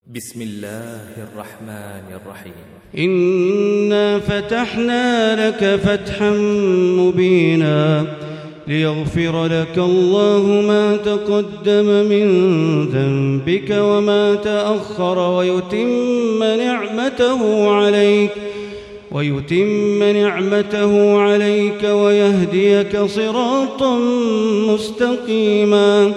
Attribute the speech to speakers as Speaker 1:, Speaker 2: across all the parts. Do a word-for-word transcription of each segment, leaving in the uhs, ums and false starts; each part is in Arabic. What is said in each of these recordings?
Speaker 1: بسم الله الرحمن الرحيم.
Speaker 2: إنا فتحنا لك فتحا مبينا ليغفر لك الله ما تقدم من ذنبك وما تأخر ويتم نعمته عليك ويتم نعمته عليك ويهديك صراطا مستقيما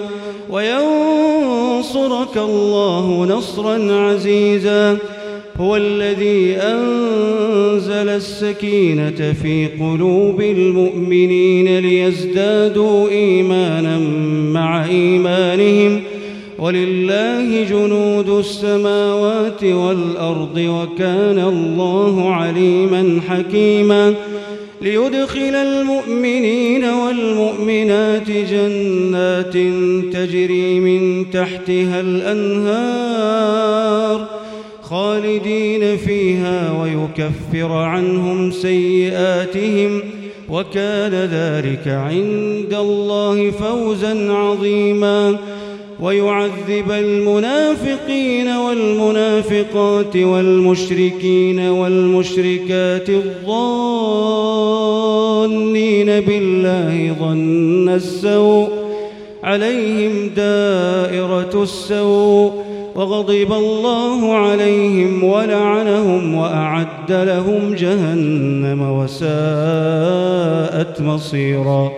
Speaker 2: وينصرك الله نصرا عزيزا. هو الذي أنزل السكينة في قلوب المؤمنين ليزدادوا إيمانا مع إيمانهم ولله جنود السماوات والأرض وكان الله عليما حكيما. ليدخل المؤمنين والمؤمنات جنات تجري من تحتها الأنهار خالدين فيها ويكفر عنهم سيئاتهم وكان ذلك عند الله فوزا عظيما. ويعذب المنافقين والمنافقات والمشركين والمشركات الظانين بالله ظن السوء عليهم دائرة السوء وغضب الله عليهم ولعنهم وأعد لهم جهنم وساءت مصيرا.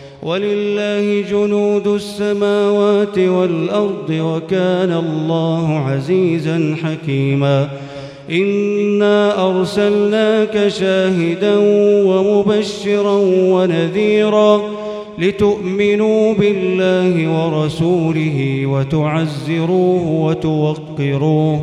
Speaker 2: ولله جنود السماوات والأرض وكان الله عزيزا حكيما. إنا أرسلناك شاهدا ومبشرا ونذيرا لتؤمنوا بالله ورسوله وتعزروه وتوقروه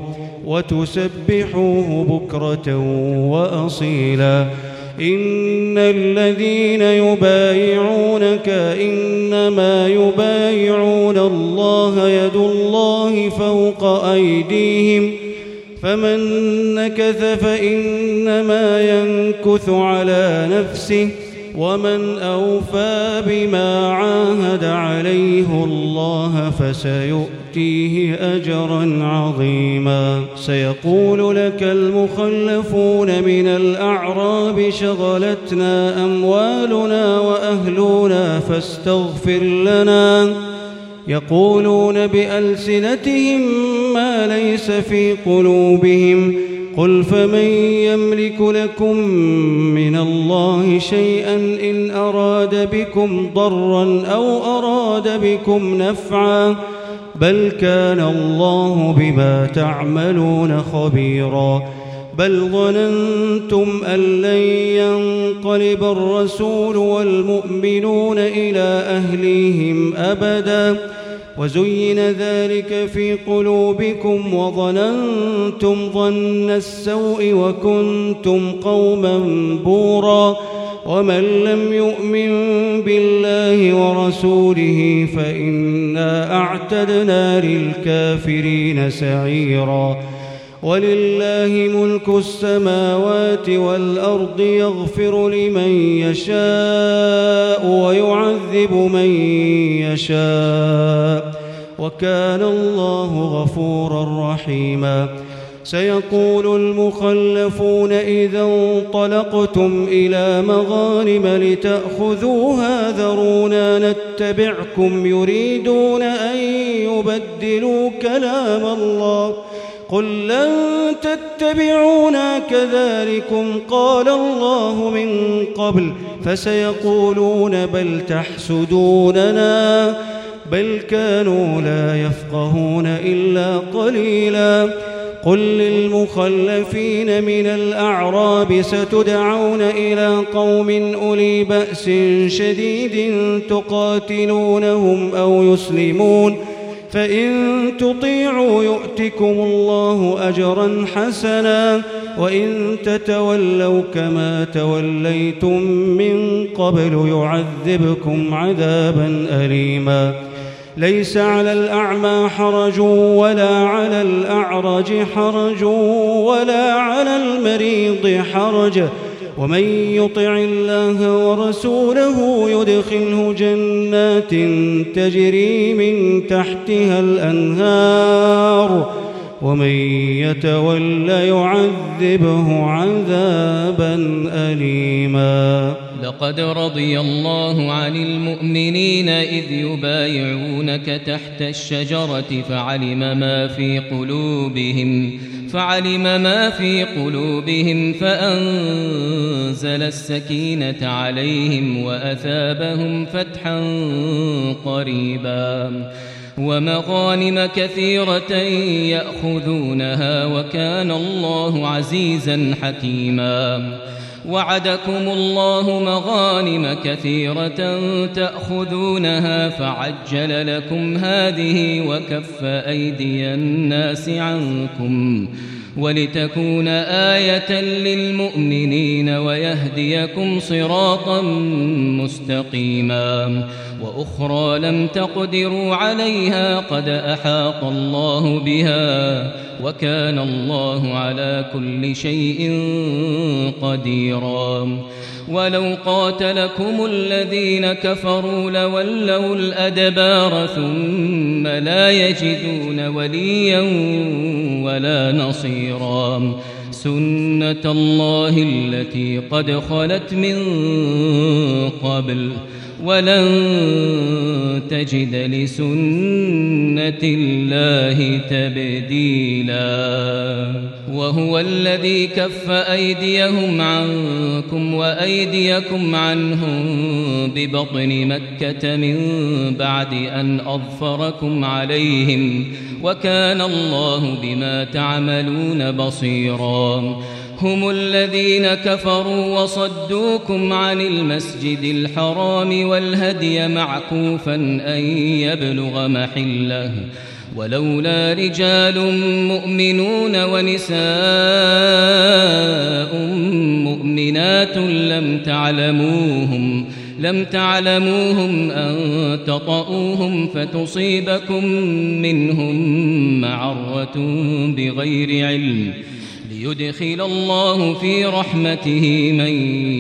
Speaker 2: وتسبحوه بكرة وأصيلا. إن الذين يبايعونك إنما يبايعون الله يد الله فوق أيديهم فمن نكث فإنما ينكث على نفسه ومن أوفى بما عاهد عليه الله فسيؤتيه أجرا عظيما. سيقول لك المخلفون من الأعراب شغلتنا أموالنا وأهلنا فاستغفر لنا يقولون بألسنتهم ما ليس في قلوبهم قل فمن يملك لكم من الله شيئا إن أراد بكم ضرا أو أراد بكم نفعا بل كان الله بما تعملون خبيرا. بل ظننتم أن لن ينقلب الرسول والمؤمنون إلى أهليهم أبدا وزين ذلك في قلوبكم وظننتم ظن السوء وكنتم قوما بورا. ومن لم يؤمن بالله ورسوله فإنا أعتدنا للكافرين سعيرا. ولله ملك السماوات والأرض يغفر لمن يشاء ويعذب من يشاء وكان الله غفورا رحيما. سيقول المخلفون إذا انطلقتم إلى مغانم لتأخذوها ذرونا نتبعكم يريدون أن يبدلوا كلام الله قل لن تتبعونا كذلكم قال الله من قبل فسيقولون بل تحسدوننا بل كانوا لا يفقهون إلا قليلا. قل للمخلفين من الأعراب ستدعون إلى قوم أولي بأس شديد تقاتلونهم أو يسلمون فإن تطيعوا يؤتكم الله أجرا حسنا وإن تتولوا كما توليتم من قبل يعذبكم عذابا أليما. ليس على الأعمى حرج ولا على الأعرج حرج ولا على المريض حرج ومن يطع الله ورسوله يدخله جنات تجري من تحتها الأنهار ومن يتول يعذبه عذابا أليما.
Speaker 3: لقد رضي الله عن المؤمنين إذ يبايعونك تحت الشجرة فعلم ما في قلوبهم فعلم ما في قلوبهم فأنزل السكينة عليهم وأثابهم فتحا قريبا ومغانم كثيرة يأخذونها وكان الله عزيزا حكيما. وعدكم الله مغانم كثيرة تأخذونها فعجل لكم هذه وكف أيدي الناس عنكم ولتكون آية للمؤمنين ويهديكم صراطا مستقيما. وأخرى لم تقدروا عليها قد أحاط الله بها وكان الله على كل شيء قديرا. ولو قاتلكم الذين كفروا لولوا الأدبار ثم لا يجدون وليا ولا نصيرا. سنة الله التي قد خلت من قبل ولن تجد لسنة الله تبديلا. وهو الذي كف أيديهم عنكم وأيديكم عنهم ببطن مكة من بعد أن أظفركم عليهم وكان الله بما تعملون بصيرا. هم الذين كفروا وصدوكم عن المسجد الحرام والهدي معكوفا أن يبلغ محله ولولا رجال مؤمنون ونساء مؤمنات لم تعلموهم لم تعلموهم أن تطؤوهم فتصيبكم منهم معرة بغير علم ليدخل الله في رحمته من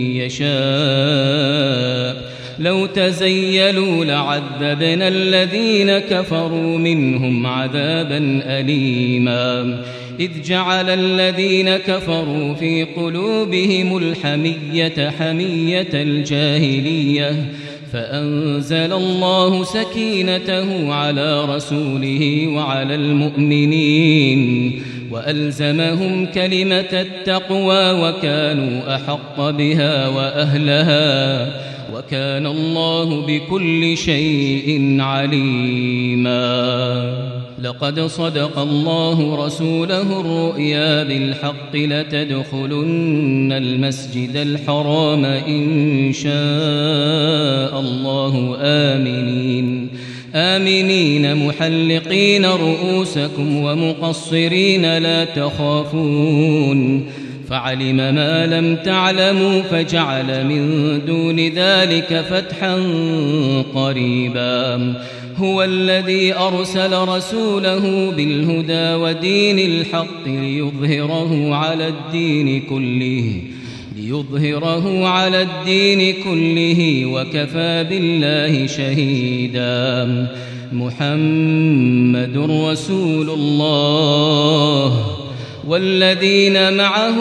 Speaker 3: يشاء. لو تزيلوا لعذبنا الذين كفروا منهم عذابا أليما. إذ جعل الذين كفروا في قلوبهم الحمية حمية الجاهلية فأنزل الله سكينته على رسوله وعلى المؤمنين وألزمهم كلمة التقوى وكانوا أحق بها وأهلها وكان الله بكل شيء عليما. لقد صدق الله رسوله الرؤيا بالحق لتدخلن المسجد الحرام إن شاء الله آمنين آمنين محلقين رؤوسكم ومقصرين لا تخافون فعلم ما لم تعلموا فجعل من دون ذلك فتحا قريبا. هو الذي أرسل رسوله بالهدى ودين الحق ليظهره على الدين كله ليظهره على الدين كله وكفى بالله شهيدا. محمد رسول الله والذين معه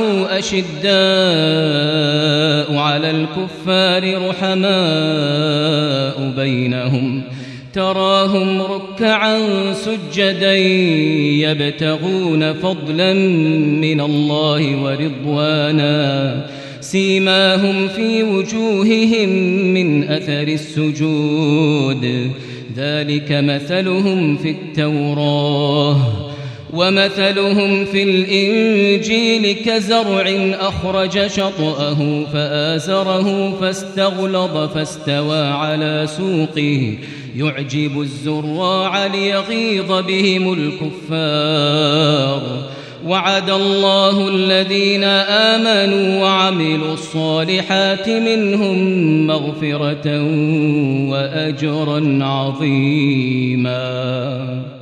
Speaker 3: أشداء على الكفار رحماء بينهم تراهم ركعا سجدا يبتغون فضلا من الله ورضوانا سيماهم في وجوههم من أثر السجود ذلك مثلهم في التوراة ومثلهم في الإنجيل كزرع أخرج شطأه فآزره فاستغلظ فاستوى على سوقه يعجب الزراع ليغيظ بهم الكفار. وعد الله الذين آمنوا وعملوا الصالحات منهم مغفرة وأجرا عظيما.